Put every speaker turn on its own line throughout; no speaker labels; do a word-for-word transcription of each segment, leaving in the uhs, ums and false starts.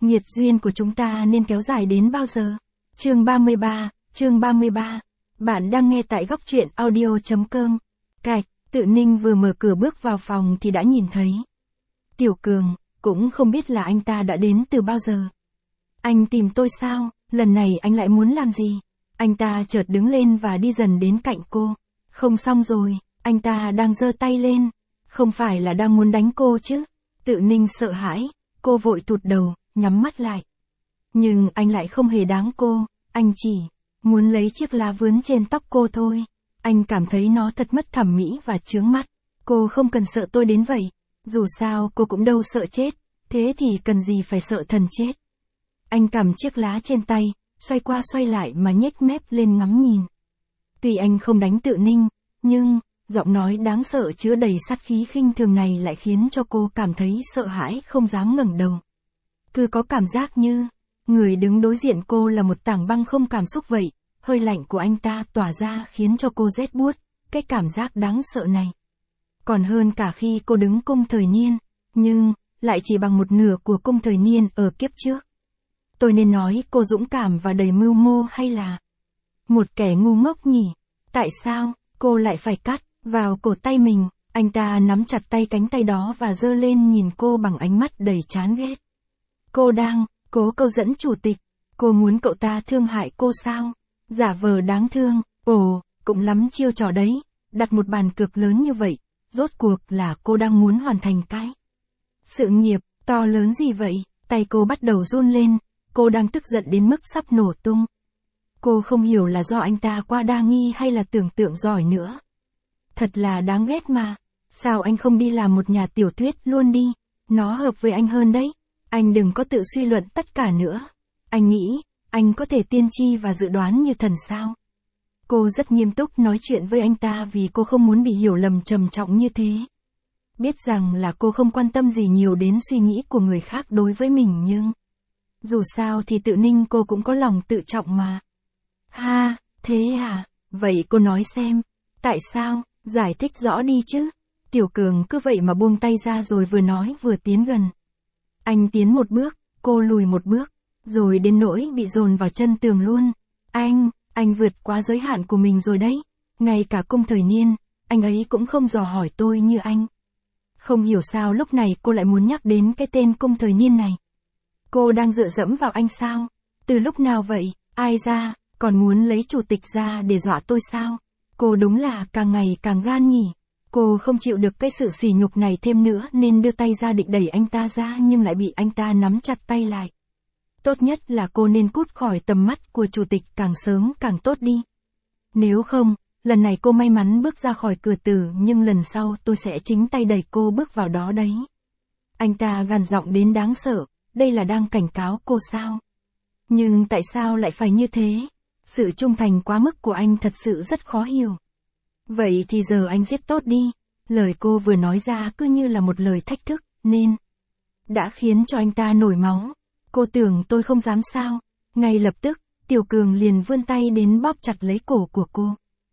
nghiệt duyên của chúng ta nên kéo dài đến bao giờ? Chương ba mươi ba, chương ba mươi ba. Bạn đang nghe tại góc truyện audio chấm com. Cạch, Tự Ninh vừa mở cửa bước vào phòng thì đã nhìn thấy Tiểu Cường, cũng không biết là anh ta đã đến từ bao giờ. Anh tìm tôi sao? Lần này anh lại muốn làm gì? Anh ta chợt đứng lên và đi dần đến cạnh cô. Không xong rồi, anh ta đang giơ tay lên. Không phải là đang muốn đánh cô chứ? Tự Ninh sợ hãi, cô vội thụt đầu, nhắm mắt lại. Nhưng anh lại không hề đáng cô, anh chỉ muốn lấy chiếc lá vướn trên tóc cô thôi. Anh cảm thấy nó thật mất thẩm mỹ và chướng mắt. Cô không cần sợ tôi đến vậy. Dù sao cô cũng đâu sợ chết, thế thì cần gì phải sợ thần chết. Anh cầm chiếc lá trên tay, xoay qua xoay lại mà nhếch mép lên ngắm nhìn. Tuy anh không đánh Tự Ninh, nhưng giọng nói đáng sợ chứa đầy sát khí khinh thường này lại khiến cho cô cảm thấy sợ hãi không dám ngẩng đầu. Cứ có cảm giác như người đứng đối diện cô là một tảng băng không cảm xúc vậy. Hơi lạnh của anh ta tỏa ra khiến cho cô rét buốt, cái cảm giác đáng sợ này. Còn hơn cả khi cô đứng cung thời niên, nhưng lại chỉ bằng một nửa của cung thời niên ở kiếp trước. Tôi nên nói cô dũng cảm và đầy mưu mô hay là một kẻ ngu ngốc nhỉ? Tại sao cô lại phải cắt vào cổ tay mình? Anh ta nắm chặt tay cánh tay đó và giơ lên nhìn cô bằng ánh mắt đầy chán ghét. Cô đang cố câu dẫn chủ tịch. Cô muốn cậu ta thương hại cô sao? Giả vờ đáng thương. Ồ, cũng lắm chiêu trò đấy. Đặt một bàn cược lớn như vậy, rốt cuộc là cô đang muốn hoàn thành cái sự nghiệp to lớn gì vậy? Tay cô bắt đầu run lên. Cô đang tức giận đến mức sắp nổ tung. Cô không hiểu là do anh ta quá đa nghi hay là tưởng tượng giỏi nữa. Thật là đáng ghét mà. Sao anh không đi làm một nhà tiểu thuyết luôn đi? Nó hợp với anh hơn đấy. Anh đừng có tự suy luận tất cả nữa. Anh nghĩ, anh có thể tiên tri và dự đoán như thần sao? Cô rất nghiêm túc nói chuyện với anh ta vì cô không muốn bị hiểu lầm trầm trọng như thế. Biết rằng là cô không quan tâm gì nhiều đến suy nghĩ của người khác đối với mình nhưng dù sao thì Tự Ninh cô cũng có lòng tự trọng mà. Ha, thế à? Vậy cô nói xem. Tại sao? Giải thích rõ đi chứ. Tiểu Cường cứ vậy mà buông tay ra rồi vừa nói vừa tiến gần. Anh tiến một bước, cô lùi một bước, rồi đến nỗi bị dồn vào chân tường luôn. Anh, anh vượt quá giới hạn của mình rồi đấy. Ngay cả cung thời niên, anh ấy cũng không dò hỏi tôi như anh. Không hiểu sao lúc này cô lại muốn nhắc đến cái tên cung thời niên này. Cô đang dựa dẫm vào anh sao? Từ lúc nào vậy? Ai ra, còn muốn lấy chủ tịch ra để dọa tôi sao? Cô đúng là càng ngày càng gan nhỉ. Cô không chịu được cái sự sỉ nhục này thêm nữa nên đưa tay ra định đẩy anh ta ra nhưng lại bị anh ta nắm chặt tay lại. Tốt nhất là cô nên cút khỏi tầm mắt của chủ tịch càng sớm càng tốt đi. Nếu không, lần này cô may mắn bước ra khỏi cửa tử nhưng lần sau tôi sẽ chính tay đẩy cô bước vào đó đấy. Anh ta gằn giọng đến đáng sợ, đây là đang cảnh cáo cô sao? Nhưng tại sao lại phải như thế? Sự trung thành quá mức của anh thật sự rất khó hiểu. Vậy thì giờ anh giết tốt đi. Lời cô vừa nói ra cứ như là một lời thách thức, nên đã khiến cho anh ta nổi máu. Cô tưởng tôi không dám sao? Ngay lập tức, Tiểu Cường liền vươn tay đến bóp chặt lấy cổ của cô.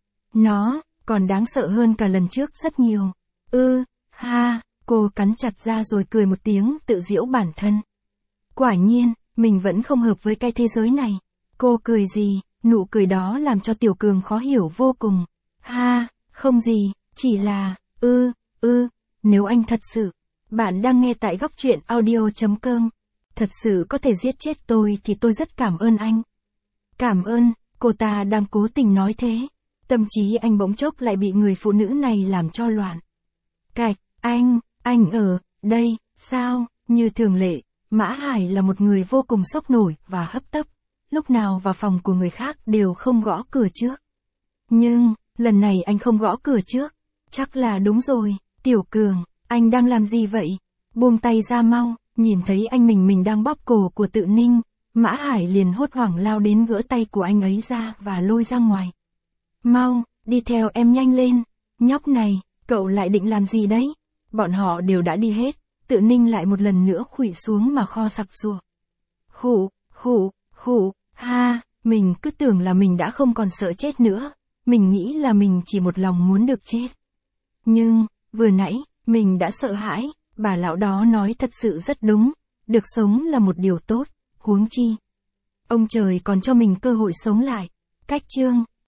Nó còn đáng sợ hơn cả lần trước rất nhiều. Ư, ha, cô cắn chặt ra rồi cười một tiếng tự giễu bản thân. Quả nhiên, mình vẫn không hợp với cái thế giới này. Cô cười gì? Nụ cười đó làm cho Tiểu Cường khó hiểu vô cùng. Ha, không gì, chỉ là, ư, ư, nếu anh thật sự, bạn đang nghe tại góc truyện audio chấm com, thật sự có thể giết chết tôi thì tôi rất cảm ơn anh. Cảm ơn, cô ta đang cố tình nói thế. Tâm trí anh bỗng chốc lại bị người phụ nữ này làm cho loạn. Cạch, anh, anh ở đây, sao? Như thường lệ, Mã Hải là một người vô cùng sốc nổi và hấp tấp. Lúc nào vào phòng của người khác đều không gõ cửa trước. Nhưng, lần này anh không gõ cửa trước. Chắc là đúng rồi. Tiểu Cường, anh đang làm gì vậy? Buông tay ra mau. Nhìn thấy anh mình mình đang bóp cổ của Tự Ninh, Mã Hải liền hốt hoảng lao đến gỡ tay của anh ấy ra và lôi ra ngoài. Mau, đi theo em nhanh lên. Nhóc này, cậu lại định làm gì đấy? Bọn họ đều đã đi hết. Tự Ninh lại một lần nữa khuỵu xuống mà kho sặc sụa. Khụ, khụ, khụ, ha, mình cứ tưởng là mình đã không còn sợ chết nữa. Mình nghĩ là mình chỉ một lòng muốn được chết. Nhưng, vừa nãy, mình đã sợ hãi. Bà lão đó nói thật sự rất đúng. Được sống là một điều tốt, huống chi. Ông trời còn cho mình cơ hội sống lại. Cách chương